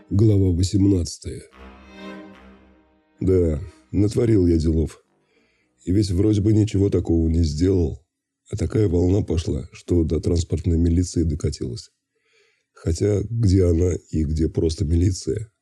Глава 18. Да, натворил я делов. И ведь вроде бы ничего такого не сделал. А такая волна пошла, что до транспортной милиции докатилась. Хотя где она и где просто милиция?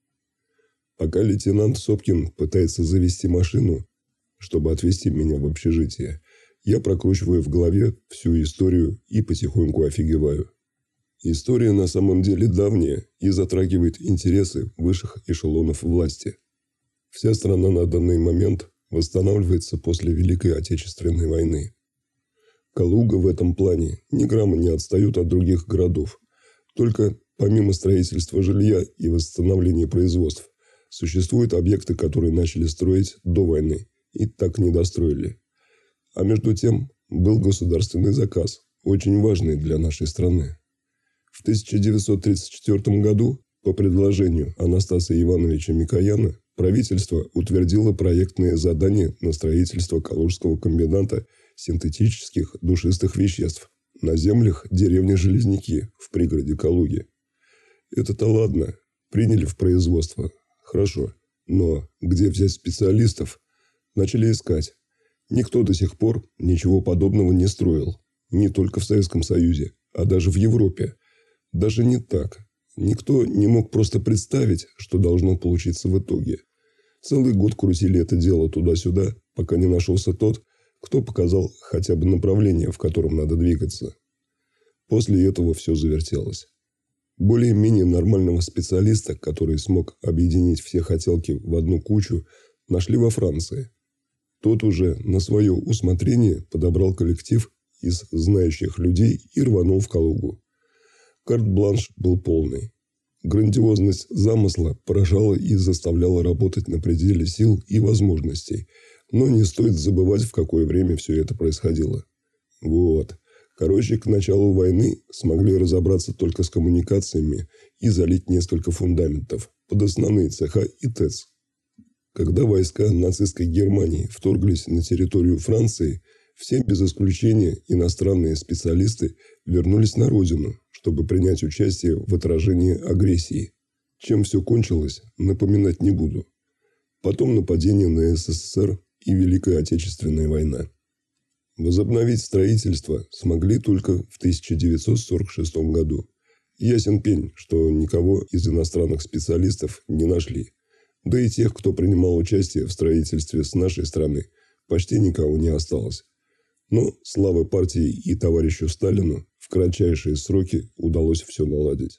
Пока лейтенант Сопкин пытается завести машину, чтобы отвезти меня в общежитие, я прокручиваю в голове всю историю и потихоньку офигеваю. История на самом деле давняя и затрагивает интересы высших эшелонов власти. Вся страна на данный момент восстанавливается после Великой Отечественной войны. Калуга в этом плане ни грамма не отстает от других городов. Только помимо строительства жилья и восстановления производств, существуют объекты, которые начали строить до войны и так не достроили. А между тем был государственный заказ, очень важный для нашей страны. В 1934 году по предложению Анастасия Ивановича Микояна правительство утвердило проектные задания на строительство Калужского комбината синтетических душистых веществ на землях деревни Железняки в пригороде Калуги. Это-то ладно, приняли в производство, хорошо, но где взять специалистов? Начали искать. Никто до сих пор ничего подобного не строил, не только в Советском Союзе, а даже в Европе. Даже не так. Никто не мог просто представить, что должно получиться в итоге. Целый год крутили это дело туда-сюда, пока не нашелся тот, кто показал хотя бы направление, в котором надо двигаться. После этого все завертелось. Более-менее нормального специалиста, который смог объединить все хотелки в одну кучу, нашли во Франции. Тот уже на свое усмотрение подобрал коллектив из знающих людей и рванул в Калугу. Карт-бланш был полный. Грандиозность замысла поражала и заставляла работать на пределе сил и возможностей. Но не стоит забывать, в какое время все это происходило. Короче, к началу войны смогли разобраться только с коммуникациями и залить несколько фундаментов под основные цеха и ТЭЦ. Когда войска нацистской Германии вторглись на территорию Франции, все без исключения иностранные специалисты вернулись на родину, чтобы принять участие в отражении агрессии. Чем все кончилось, напоминать не буду. Потом нападение на СССР и Великая Отечественная война. Возобновить строительство смогли только в 1946 году. Ясен пень, что никого из иностранных специалистов не нашли. Да и тех, кто принимал участие в строительстве с нашей страны, почти никого не осталось. Но, слава партии и товарищу Сталину, в кратчайшие сроки удалось все наладить.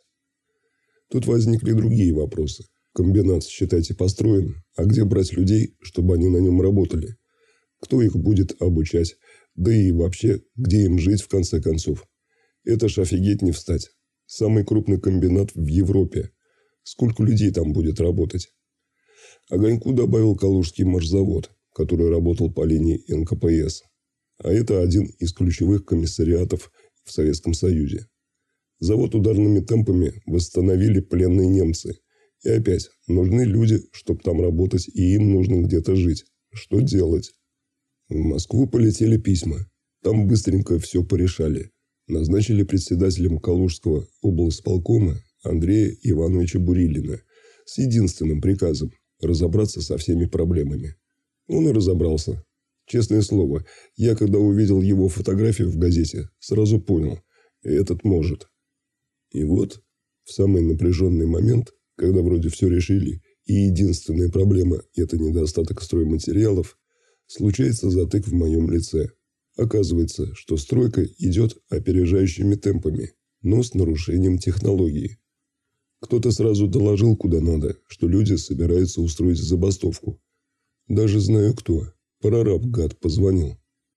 Тут возникли другие вопросы. Комбинат, считайте, построен, а где брать людей, чтобы они на нем работали? Кто их будет обучать? Да и вообще, где им жить в конце концов? Это ж офигеть не встать. Самый крупный комбинат в Европе. Сколько людей там будет работать? Огоньку добавил Калужский машзавод, который работал по линии НКПС. А это один из ключевых комиссариатов в Советском Союзе. Завод ударными темпами восстановили пленные немцы. И опять, нужны люди, чтобы там работать, и им нужно где-то жить. Что делать? В Москву полетели письма. Там быстренько все порешали. Назначили председателем Калужского облсполкома Андрея Ивановича Бурилина с единственным приказом – разобраться со всеми проблемами. Он и разобрался. Честное слово, я когда увидел его фотографию в газете, сразу понял – этот может. И вот, в самый напряженный момент, когда вроде все решили, и единственная проблема – это недостаток стройматериалов, случается затык в моем лице. Оказывается, что стройка идет опережающими темпами, но с нарушением технологии. Кто-то сразу доложил куда надо, что люди собираются устроить забастовку. Даже знаю кто. Прораб, гад, позвонил.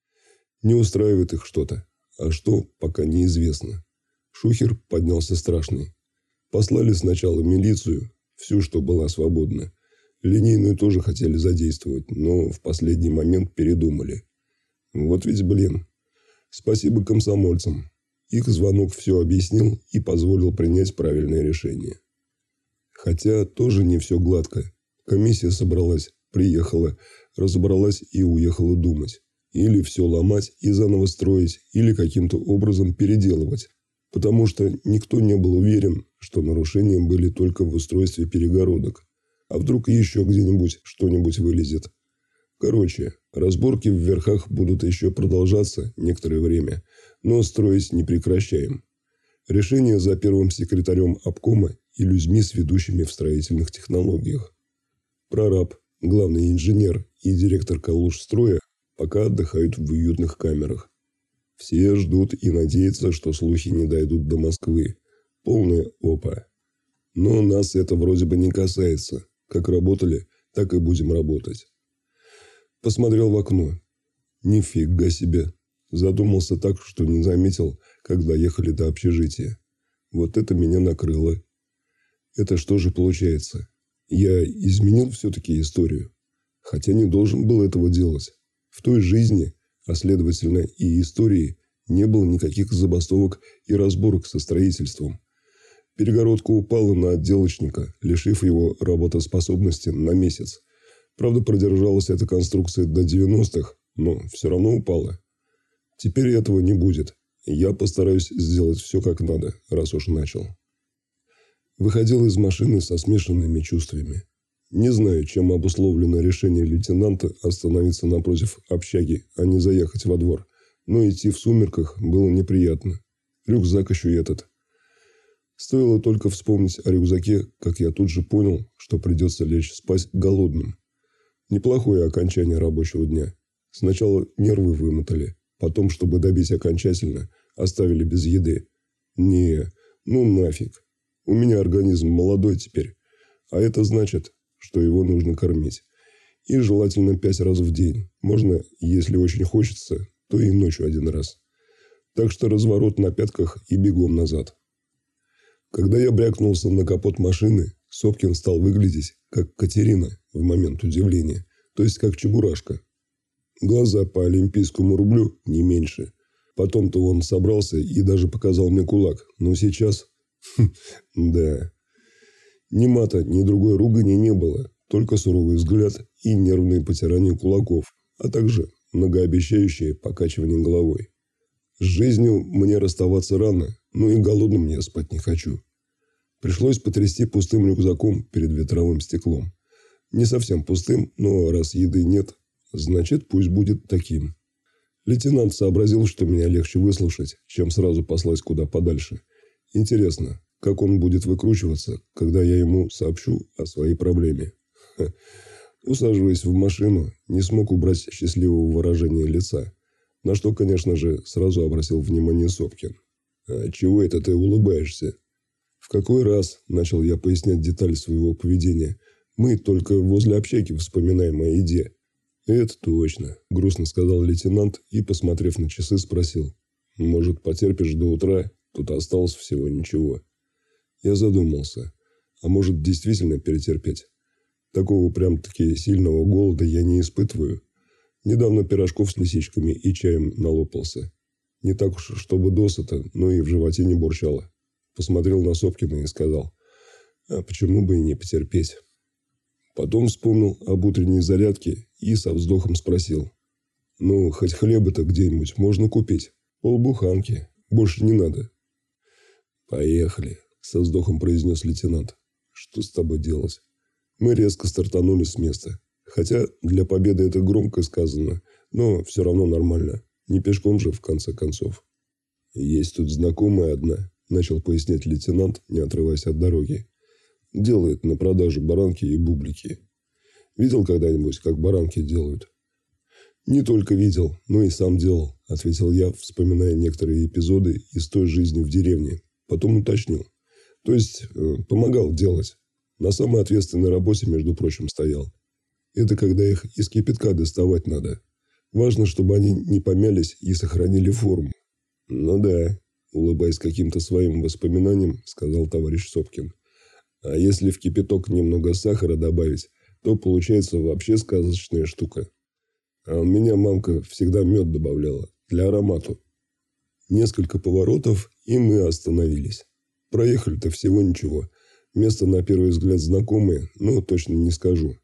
Не устраивает их что-то. А что, пока неизвестно. Шухер поднялся страшный. Послали сначала милицию, всю, что была свободна. Линейную тоже хотели задействовать, но в последний момент передумали. Вот ведь блин. Спасибо комсомольцам. Их звонок все объяснил и позволил принять правильное решение. Хотя тоже не все гладко. Комиссия собралась, приехала, разобралась и уехала думать. Или все ломать и заново строить, или каким-то образом переделывать. потому что никто не был уверен, что нарушения были только в устройстве перегородок. А вдруг еще где-нибудь что-нибудь вылезет. Короче, разборки в верхах будут еще продолжаться некоторое время, но строить не прекращаем. Решение за первым секретарем обкома и людьми, сведущими в строительных технологиях. Прораб, главный инженер и директор Калужстроя пока отдыхают в уютных камерах. Все ждут и надеются, что слухи не дойдут до Москвы. Полная опа. Но нас это вроде бы не касается. Как работали, так и будем работать. Посмотрел в окно. Нифига себе. Задумался так, что не заметил, когда ехали до общежития. Вот это меня накрыло. Это что же получается? Я изменил все-таки историю. Хотя не должен был этого делать. В той жизни, а следовательно и истории, не было никаких забастовок и разборок со строительством. Перегородка упала на отделочника, лишив его работоспособности на месяц. Правда, продержалась эта конструкция до 90-х, но все равно упала. Теперь этого не будет. Я постараюсь сделать все как надо, раз уж начал. Выходил из машины со смешанными чувствами. Не знаю, чем обусловлено решение лейтенанта остановиться напротив общаги, а не заехать во двор. Но идти в сумерках было неприятно. Рюкзак еще и этот. Стоило только вспомнить о рюкзаке, как я тут же понял, что придется лечь спать голодным. Неплохое окончание рабочего дня. Сначала нервы вымотали, потом, чтобы добить окончательно, оставили без еды. Не, ну нафиг. У меня организм молодой теперь, а это значит, что его нужно кормить. И желательно 5 раз в день. Можно, если очень хочется, то и ночью 1 раз. Так что разворот на пятках и бегом назад. Когда я брякнулся на капот машины, Сопкин стал выглядеть, как Катерина в момент удивления, то есть как Чебурашка. Глаза по олимпийскому рублю не меньше. Потом-то он собрался и даже показал мне кулак, но сейчас... Да. Ни мата, ни другой ругани не было, только суровый взгляд и нервные потирания кулаков, а также многообещающее покачивание головой. С жизнью мне расставаться рано, но и голодным я спать не хочу. Пришлось потрясти пустым рюкзаком перед ветровым стеклом. Не совсем пустым, но раз еды нет, значит пусть будет таким. Лейтенант сообразил, что меня легче выслушать, чем сразу послать куда подальше. Интересно, как он будет выкручиваться, когда я ему сообщу о своей проблеме. Усаживаясь в машину, не смог убрать счастливого выражения лица, на что, конечно же, сразу обратил внимание Сопкин. «А чего это ты улыбаешься?» «В какой раз?» – начал я пояснять детали своего поведения. «Мы только возле общаги вспоминаем о еде». «Это точно», – грустно сказал лейтенант и, посмотрев на часы, спросил. «Может, потерпишь до утра? Тут осталось всего ничего». Я задумался. А может, действительно перетерпеть? Такого прям-таки сильного голода я не испытываю. Недавно пирожков с лисичками и чаем налопался. Не так уж, чтобы досыта, но и в животе не бурчало. Посмотрел на Сопкина и сказал, а почему бы и не потерпеть? Потом вспомнил об утренней зарядке и со вздохом спросил. Ну, хоть хлеба-то где-нибудь можно купить. Полбуханки. Больше не надо. Поехали, со вздохом произнес лейтенант. Что с тобой делать? Мы резко стартанули с места. Хотя для победы это громко сказано, но все равно нормально. Не пешком же, в конце концов. Есть тут знакомая одна, начал пояснять лейтенант, не отрываясь от дороги. Делает на продажу баранки и бублики. Видел когда-нибудь, как баранки делают? Не только видел, но и сам делал, ответил я, вспоминая некоторые эпизоды из той жизни в деревне. Потом уточнил. То есть, помогал делать. На самой ответственной работе, между прочим, стоял. Это когда их из кипятка доставать надо. Важно, чтобы они не помялись и сохранили форму. Ну да, улыбаясь каким-то своим воспоминаниям, сказал товарищ Сопкин. А если в кипяток немного сахара добавить, то получается вообще сказочная штука. А у меня мамка всегда мед добавляла, для аромату. Несколько поворотов, и мы остановились. Проехали-то всего ничего. Место на первый взгляд знакомое, но точно не скажу.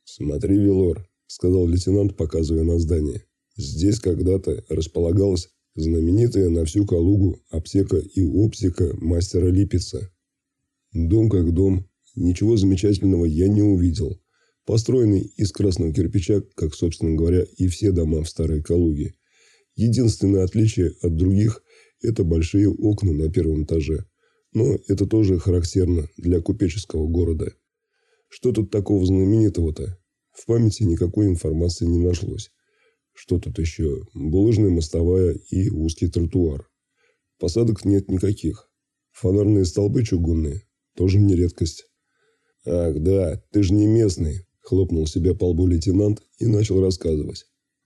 «Смотри, Велор», — сказал лейтенант, показывая на здание. «Здесь когда-то располагалась Знаменитая на всю Калугу аптека и оптика мастера Липица. Дом как дом. Ничего замечательного я не увидел. Построенный из красного кирпича, как, собственно говоря, и все дома в Старой Калуге. Единственное отличие от других – это большие окна на первом этаже. Но это тоже характерно для купеческого города. Что тут такого знаменитого-то? В памяти никакой информации не нашлось. Что тут еще? Булыжная мостовая и узкий тротуар. Посадок нет никаких. Фонарные столбы чугунные – тоже не редкость. «Ах, да, ты же не местный», – хлопнул себя по лбу лейтенант и начал рассказывать.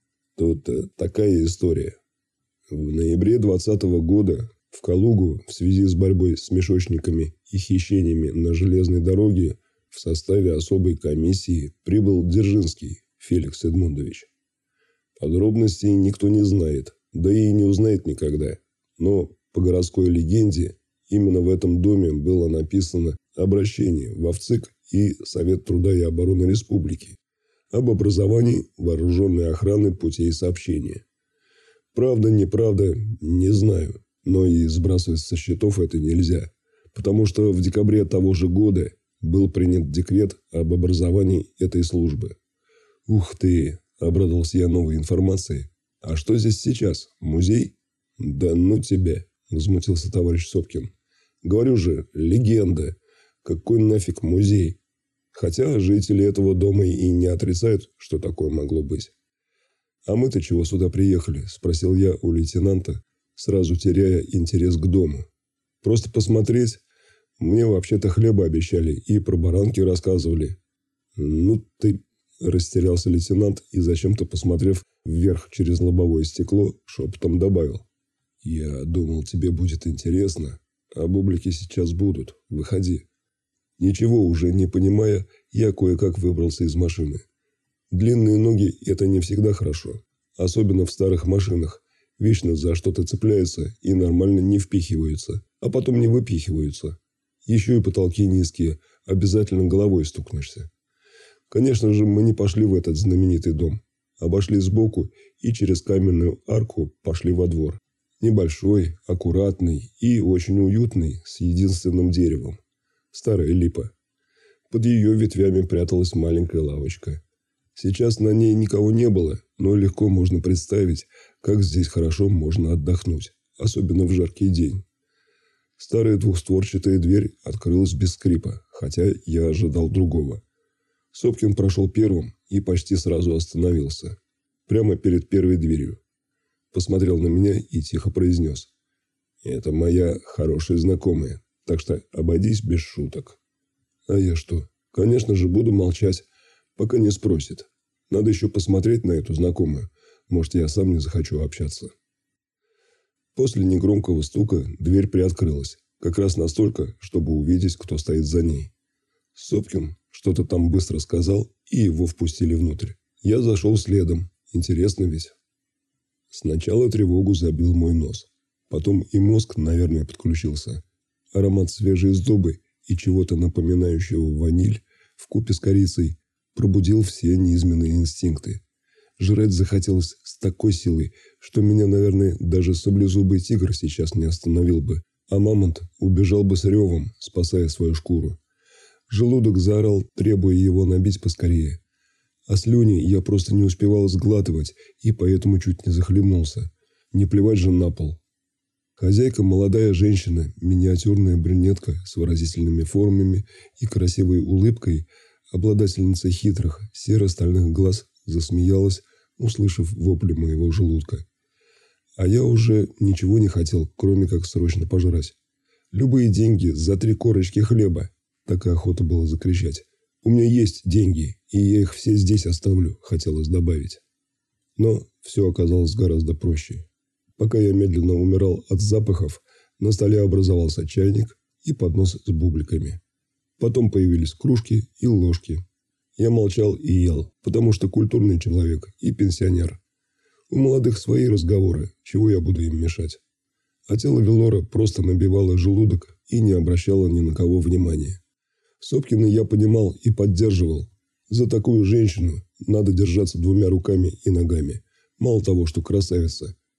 Тут такая история. В ноябре 2020 года в Калугу в связи с борьбой с мешочниками и хищениями на железной дороге в составе особой комиссии прибыл Дзержинский Феликс Эдмундович. Подробностей никто не знает, да и не узнает никогда. Но по городской легенде именно в этом доме было написано обращение в ВЦИК и Совет труда и обороны республики об образовании вооруженной охраны путей сообщения. Правда, неправда, не знаю, но и сбрасывать со счетов это нельзя, потому что в декабре того же года был принят декрет об образовании этой службы. «Ух ты!» – обрадовался я новой информацией. «А что здесь сейчас? Музей?» «Да ну тебя!» – возмутился товарищ Сопкин. «Говорю же, легенда. Какой нафиг музей?» Хотя жители этого дома и не отрицают, что такое могло быть. «А мы-то чего сюда приехали?» – спросил я у лейтенанта, сразу теряя интерес к дому. «Просто посмотреть? Мне вообще-то хлеба обещали и про баранки рассказывали». «Ну ты...» – растерялся лейтенант и, зачем-то посмотрев вверх через лобовое стекло, шепотом добавил. «Я думал, тебе будет интересно. А бублики сейчас будут. Выходи». Ничего уже не понимая, я кое-как выбрался из машины. Длинные ноги – это не всегда хорошо. Особенно в старых машинах. Вечно за что-то цепляются и нормально не впихиваются, а потом не выпихиваются. Еще и потолки низкие, обязательно головой стукнешься. Конечно же, мы не пошли в этот знаменитый дом. Обошли сбоку и через каменную арку пошли во двор. Небольшой, аккуратный и очень уютный, с единственным деревом. Старая липа. Под ее ветвями пряталась маленькая лавочка. Сейчас на ней никого не было, но легко можно представить, как здесь хорошо можно отдохнуть, особенно в жаркий день. Старая двухстворчатая дверь открылась без скрипа, хотя я ожидал другого. Сопкин прошел первым и почти сразу остановился. Прямо перед первой дверью. Посмотрел на меня и тихо произнес. «Это моя хорошая знакомая. Так что обойдись без шуток». А я что? Конечно же, буду молчать, пока не спросит. Надо еще посмотреть на эту знакомую. Может, я сам не захочу общаться. После негромкого стука дверь приоткрылась. Как раз настолько, чтобы увидеть, кто стоит за ней. Сопкин что-то там быстро сказал, и его впустили внутрь. Я зашел следом. Интересно ведь. Сначала тревогу забил мой нос. Потом и мозг, наверное, подключился. Аромат свежей сдобы и чего-то напоминающего ваниль вкупе с корицей пробудил все низменные инстинкты. Жрать захотелось с такой силой, что меня, наверное, даже саблезубый тигр сейчас не остановил бы, а мамонт убежал бы с ревом, спасая свою шкуру. Желудок заорал, требуя его набить поскорее. А слюни я просто не успевал сглатывать и поэтому чуть не захлебнулся. Не плевать же на пол. Хозяйка – молодая женщина, миниатюрная брюнетка с выразительными формами и красивой улыбкой, обладательница хитрых серо-стальных глаз, засмеялась, услышав вопли моего желудка. А я уже ничего не хотел, кроме как срочно пожрать. Любые деньги за 3 корочки хлеба. Такая охота была закричать. У меня есть деньги, и я их все здесь оставлю, хотелось добавить. Но все оказалось гораздо проще. Пока я медленно умирал от запахов, на столе образовался чайник и поднос с бубликами. Потом появились кружки и ложки. Я молчал и ел, потому что культурный человек и пенсионер. У молодых свои разговоры, чего я буду им мешать. А тело Велора просто набивало желудок и не обращало ни на кого внимания. Сопкина я понимал и поддерживал. За такую женщину надо держаться 2 руками и ногами. Мало того, что красавица,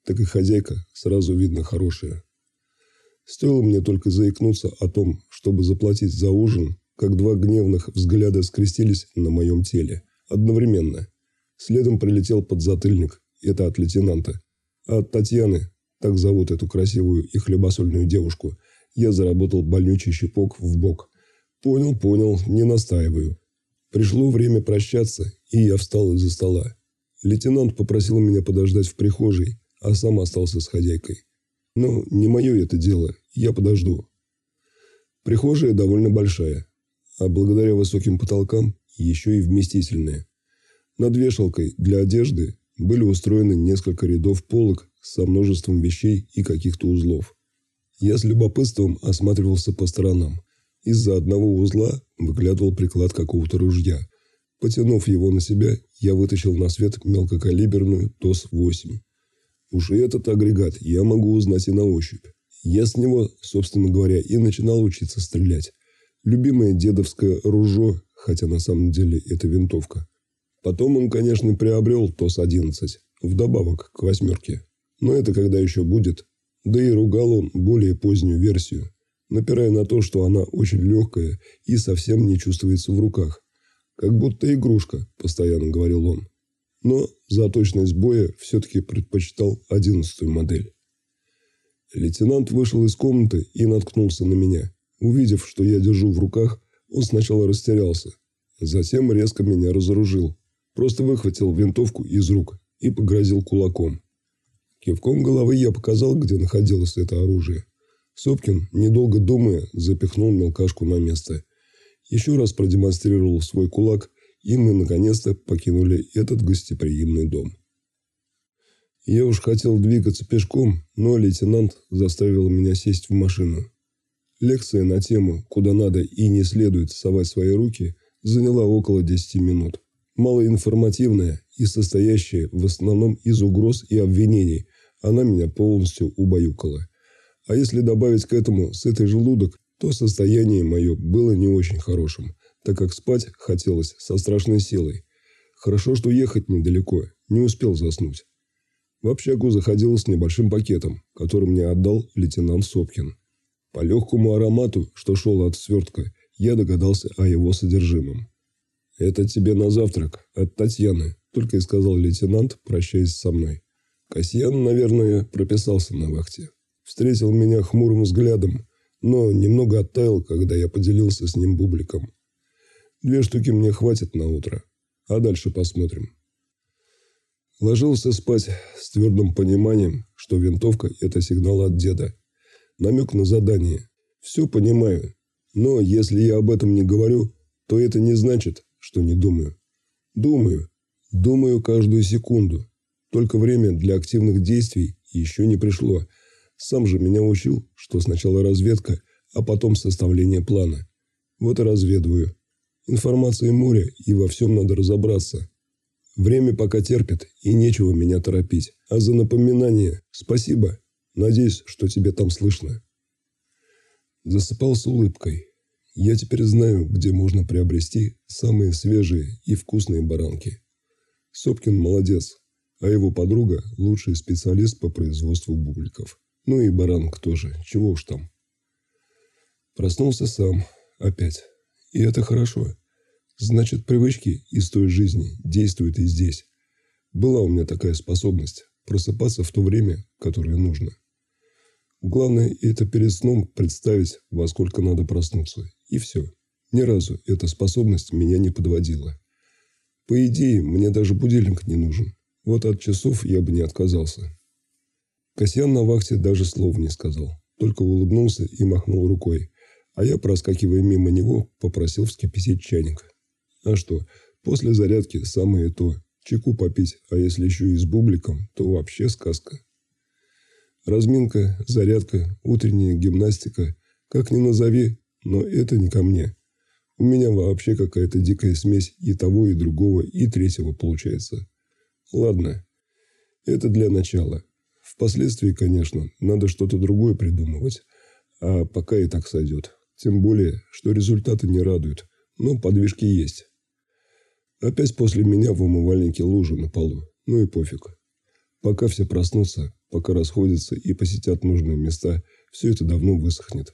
так и хозяйка сразу видно хорошая. Стоило мне только заикнуться о том, чтобы заплатить за ужин, как два гневных взгляда скрестились на моем теле. Одновременно. Следом прилетел подзатыльник, это от лейтенанта. А от Татьяны, так зовут эту красивую и хлебосольную девушку, я заработал больнючий щепок в бок. Понял, не настаиваю. Пришло время прощаться, и я встал из-за стола. Лейтенант попросил меня подождать в прихожей, а сам остался с хозяйкой. Но не мое это дело, я подожду. Прихожая довольно большая, а благодаря высоким потолкам еще и вместительная. Над вешалкой для одежды были устроены несколько рядов полок со множеством вещей и каких-то узлов. Я с любопытством осматривался по сторонам. Из-за одного узла выглядывал приклад какого-то ружья. Потянув его на себя, я вытащил на свет мелкокалиберную ТОС-8. Уж и этот агрегат я могу узнать и на ощупь. Я с него, собственно говоря, и начинал учиться стрелять. Любимое дедовское ружье, хотя на самом деле это винтовка. Потом он, конечно, приобрел ТОС-11, вдобавок к 8. Но это когда еще будет. Да и ругал он более позднюю версию, напирая на то, что она очень легкая и совсем не чувствуется в руках. «Как будто игрушка», – постоянно говорил он. Но за точность боя все-таки предпочитал 11-ю модель. Лейтенант вышел из комнаты и наткнулся на меня. Увидев, что я держу в руках, он сначала растерялся. Затем резко меня разоружил. Просто выхватил винтовку из рук и погрозил кулаком. Кивком головы я показал, где находилось это оружие. Сопкин, недолго думая, запихнул мелкашку на место. Еще раз продемонстрировал свой кулак, и мы наконец-то покинули этот гостеприимный дом. Я уж хотел двигаться пешком, но лейтенант заставил меня сесть в машину. Лекция на тему «Куда надо и не следует совать свои руки» заняла около 10 минут. Малоинформативная и состоящая в основном из угроз и обвинений, она меня полностью убаюкала. А если добавить к этому сытый желудок, то состояние мое было не очень хорошим, так как спать хотелось со страшной силой. Хорошо, что ехать недалеко, не успел заснуть. В общагу заходил с небольшим пакетом, который мне отдал лейтенант Сопкин. По легкому аромату, что шел от свертка, я догадался о его содержимом. «Это тебе на завтрак, от Татьяны», – только и сказал лейтенант, прощаясь со мной. Касьян, наверное, прописался на вахте. Встретил меня хмурым взглядом, но немного оттаял, когда я поделился с ним бубликом. 2 штуки мне хватит на утро, а дальше посмотрим. Ложился спать с твердым пониманием, что винтовка – это сигнал от деда. Намек на задание. Все понимаю, но если я об этом не говорю, то это не значит, что не думаю. Думаю каждую секунду. Только время для активных действий еще не пришло. Сам же меня учил, что сначала разведка, а потом составление плана. Вот и разведываю. Информации море, и во всем надо разобраться. Время пока терпит, и нечего меня торопить. А за напоминание спасибо. Надеюсь, что тебе там слышно. Засыпал с улыбкой. Я теперь знаю, где можно приобрести самые свежие и вкусные баранки. Сопкин молодец, а его подруга – лучший специалист по производству бубликов. Ну и баранок тоже, чего уж там. Проснулся сам, опять. И это хорошо. Значит, привычки из той жизни действуют и здесь. Была у меня такая способность просыпаться в то время, которое нужно. Главное, это перед сном представить, во сколько надо проснуться. И все. Ни разу эта способность меня не подводила. По идее, мне даже будильник не нужен. Вот от часов я бы не отказался. Касьян на вахте даже слова не сказал. Только улыбнулся и махнул рукой. А я, проскакивая мимо него, попросил вскипятить чайник. А что, после зарядки самое то. Чайку попить, а если еще и с бубликом, то вообще сказка. Разминка, зарядка, утренняя гимнастика. Как ни назови, но это не ко мне. У меня вообще какая-то дикая смесь и того, и другого, и третьего получается. Ладно, это для начала. Впоследствии, конечно, надо что-то другое придумывать. А пока и так сойдет. Тем более, что результаты не радуют. Но подвижки есть. Опять после меня в умывальнике лужа на полу. Ну и пофиг. Пока все проснутся, пока расходятся и посетят нужные места, все это давно высохнет.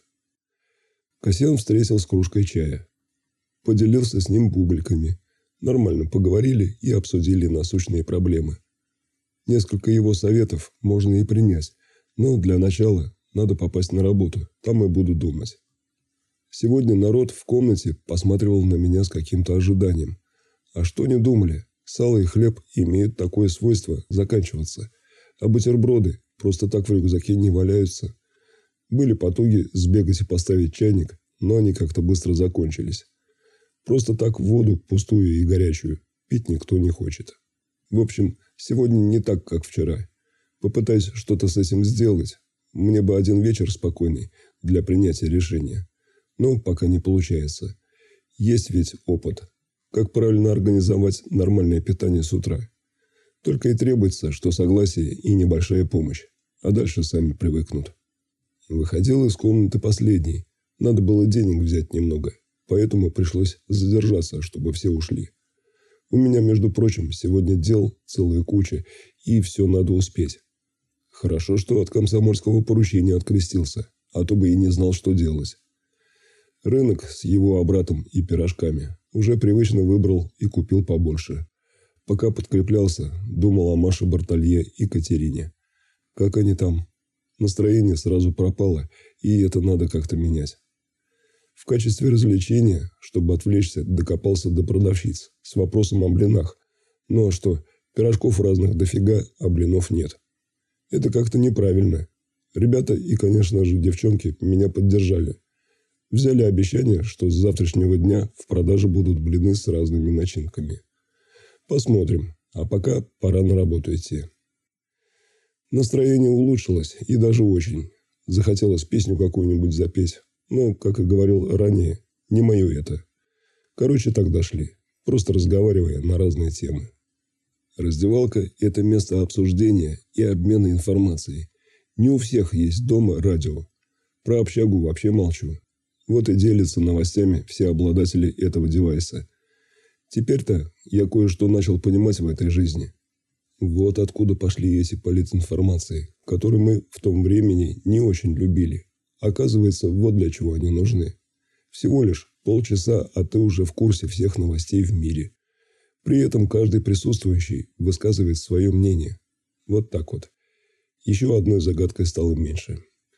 Касьян встретил с кружкой чая. Поделился с ним бубликами. Нормально поговорили и обсудили насущные проблемы. Несколько его советов можно и принять, но для начала надо попасть на работу, там и буду думать. Сегодня народ в комнате посматривал на меня с каким-то ожиданием. А что не думали? Сало и хлеб имеют такое свойство заканчиваться, а бутерброды просто так в рюкзаке не валяются. Были потуги сбегать и поставить чайник, но они как-то быстро закончились. Просто так воду, пустую и горячую, пить никто не хочет. В общем, сегодня не так, как вчера. Попытаюсь что-то с этим сделать. Мне бы один вечер спокойный для принятия решения. Но пока не получается. Есть ведь опыт. Как правильно организовать нормальное питание с утра. Только и требуется, что согласие и небольшая помощь. А дальше сами привыкнут. Выходил из комнаты последний. Надо было денег взять немного. Поэтому пришлось задержаться, чтобы все ушли. У меня, между прочим, сегодня дел целая куча, и все надо успеть. Хорошо, что от комсомольского поручения открестился, а то бы и не знал, что делать. Рынок с его обратом и пирожками уже привычно выбрал и купил побольше. Пока подкреплялся, думал о Маше Бартолье и Катерине. Как они там? Настроение сразу пропало, и это надо как-то менять. В качестве развлечения, чтобы отвлечься, докопался до продавщиц с вопросом о блинах. Ну а что, пирожков разных дофига, а блинов нет. Это как-то неправильно. Ребята и, конечно же, девчонки меня поддержали. Взяли обещание, что с завтрашнего дня в продаже будут блины с разными начинками. Посмотрим, а пока пора на работу идти. Настроение улучшилось, и даже очень. Захотелось песню какую-нибудь запеть. Но, как и говорил ранее, не мое это. Короче, так дошли, просто разговаривая на разные темы. Раздевалка – это место обсуждения и обмена информацией. Не у всех есть дома радио. Про общагу вообще молчу. Вот и делятся новостями все обладатели этого девайса. Теперь-то я кое-что начал понимать в этой жизни. Вот откуда пошли эти политинформации, которые мы в том времени не очень любили. Оказывается, вот для чего они нужны. Всего лишь полчаса, а ты уже в курсе всех новостей в мире. При этом каждый присутствующий высказывает свое мнение. Вот так вот. Еще одной загадкой стало меньше.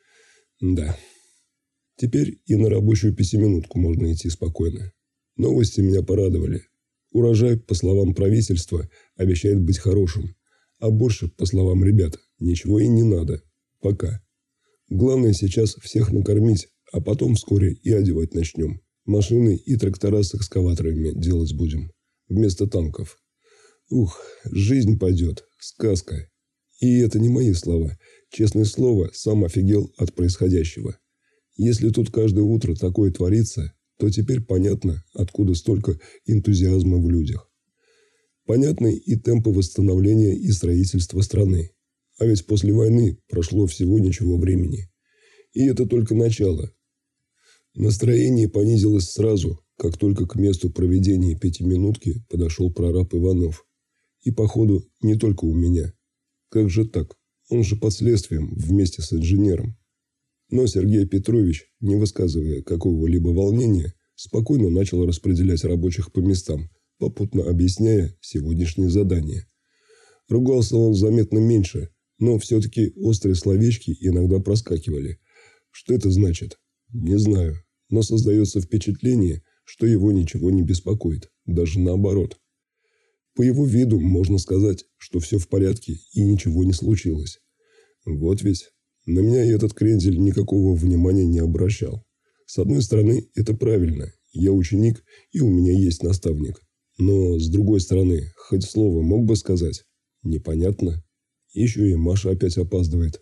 Да. Теперь и на рабочую пятиминутку можно идти спокойно. Новости меня порадовали. Урожай, по словам правительства, обещает быть хорошим. А больше, по словам ребят, ничего и не надо. Пока. Главное сейчас всех накормить, а потом вскоре и одевать начнем. Машины и трактора с экскаваторами делать будем. Вместо танков. Ух, жизнь пойдет. Сказка. И это не мои слова. Честное слово, сам офигел от происходящего. Если тут каждое утро такое творится, то теперь понятно, откуда столько энтузиазма в людях. Понятны и темпы восстановления и строительства страны. А ведь после войны прошло всего ничего времени. И это только начало. Настроение понизилось сразу, как только к месту проведения пятиминутки подошел прораб Иванов. И, походу, не только у меня. Как же так? Он же под следствием вместе с инженером. Но Сергей Петрович, не высказывая какого-либо волнения, спокойно начал распределять рабочих по местам, попутно объясняя сегодняшнее задание. Ругался он заметно меньше, но все-таки острые словечки иногда проскакивали. Что это значит? Не знаю, но создается впечатление, что его ничего не беспокоит, даже наоборот. По его виду можно сказать, что все в порядке и ничего не случилось. Вот ведь на меня этот крендель никакого внимания не обращал. С одной стороны, это правильно, я ученик и у меня есть наставник. Но с другой стороны, хоть слово мог бы сказать? Непонятно. Еще и Маша опять опаздывает.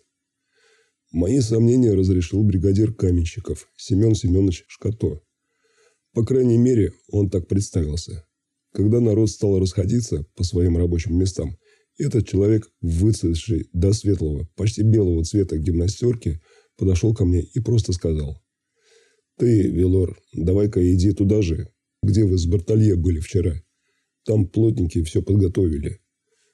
Мои сомнения разрешил бригадир каменщиков Семен Семенович Шкато. По крайней мере, он так представился. Когда народ стал расходиться по своим рабочим местам, этот человек, выцветший до светлого, почти белого цвета гимнастерки, подошел ко мне и просто сказал: «Ты, Велор, давай-ка иди туда же, где вы с Бартолье были вчера. Там плотники все подготовили.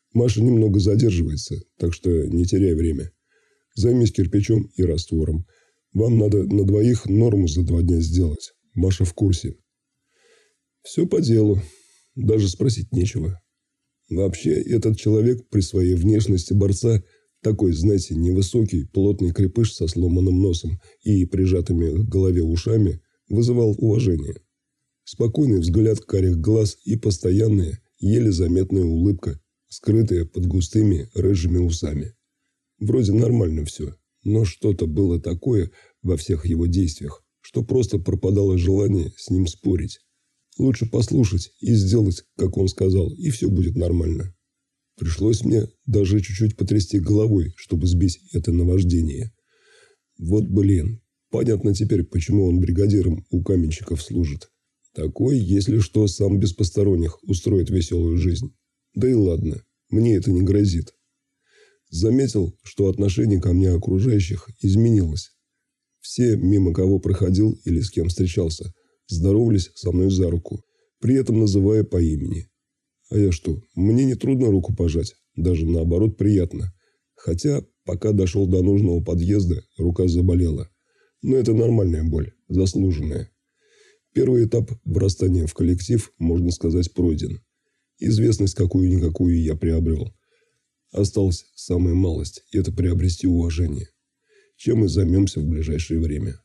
Маша немного задерживается, так что не теряй время. Займись кирпичом и раствором. Вам надо на двоих норму за 2 дня сделать. Маша в курсе. Все по делу. Даже спросить нечего. Вообще, этот человек при своей внешности борца такой, знаете, невысокий, плотный крепыш со сломанным носом и прижатыми к голове ушами вызывал уважение. Спокойный взгляд карих глаз и постоянная, еле заметная улыбка, скрытая под густыми рыжими усами. Вроде нормально все, но что-то было такое во всех его действиях, что просто пропадало желание с ним спорить. Лучше послушать и сделать, как он сказал, и все будет нормально. Пришлось мне даже чуть-чуть потрясти головой, чтобы сбить это наваждение. Вот блин, понятно теперь, почему он бригадиром у каменщиков служит. Такой, если что, сам без посторонних устроит веселую жизнь. Да и ладно, мне это не грозит. Заметил, что отношение ко мне окружающих изменилось. Все, мимо кого проходил или с кем встречался, здоровались со мной за руку, при этом называя по имени. А я что, мне не трудно руку пожать, даже наоборот приятно. Хотя, пока дошел до нужного подъезда, рука заболела. Но это нормальная боль, заслуженная. Первый этап врастания в коллектив, можно сказать, пройден. Известность какую-никакую я приобрел. Осталась самая малость – это приобрести уважение. Чем мы займемся в ближайшее время.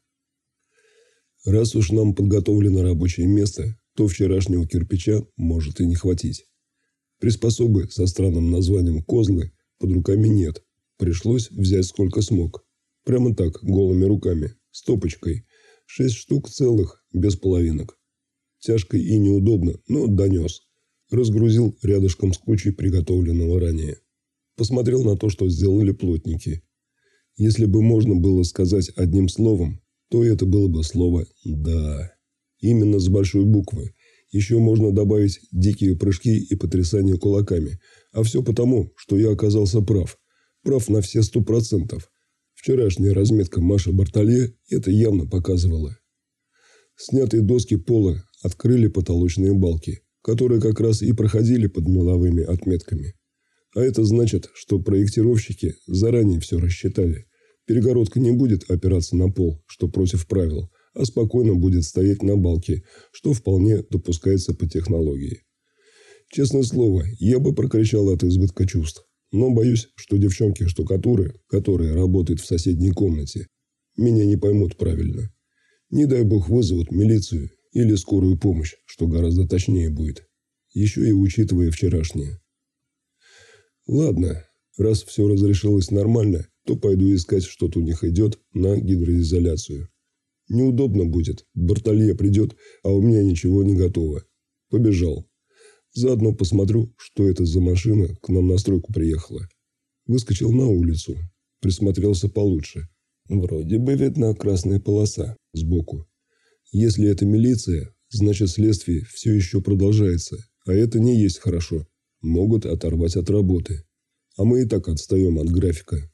Раз уж нам подготовлено рабочее место, то вчерашнего кирпича может и не хватить. Приспособы со странным названием «козлы» под руками нет. Пришлось взять сколько смог. Прямо так, голыми руками, стопочкой. 6 штук целых, без половинок. Тяжко и неудобно, но донес. Разгрузил рядышком с кучей приготовленного ранее. Посмотрел на то, что сделали плотники. Если бы можно было сказать одним словом, то это было бы слово «да». Именно с большой буквы. Еще можно добавить дикие прыжки и потрясание кулаками. А все потому, что я оказался прав. Прав на все 100%. Вчерашняя разметка Маши Бартолье это явно показывала. Снятые доски пола открыли потолочные балки, которые как раз и проходили под меловыми отметками. А это значит, что проектировщики заранее все рассчитали. Перегородка не будет опираться на пол, что против правил, а спокойно будет стоять на балке, что вполне допускается по технологии. Честное слово, я бы прокричал от избытка чувств. Но боюсь, что девчонки-штукатуры, которые работают в соседней комнате, меня не поймут правильно. Не дай бог вызовут милицию или скорую помощь, что гораздо точнее будет. Еще и учитывая вчерашнее. Ладно, раз все разрешилось нормально, то пойду искать, что-то у них идет на гидроизоляцию. Неудобно будет, Бартолье придет, а у меня ничего не готово. Побежал. Заодно посмотрю, что это за машина к нам на стройку приехала. Выскочил на улицу. Присмотрелся получше. Вроде бы видна красная полоса сбоку. Если это милиция, значит следствие все еще продолжается. А это не есть хорошо. Могут оторвать от работы. А мы и так отстаем от графика.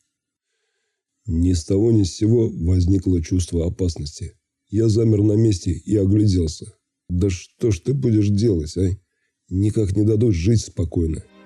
Ни с того ни с сего возникло чувство опасности. Я замер на месте и огляделся. Да что ж ты будешь делать, а? Никак не дадут жить спокойно.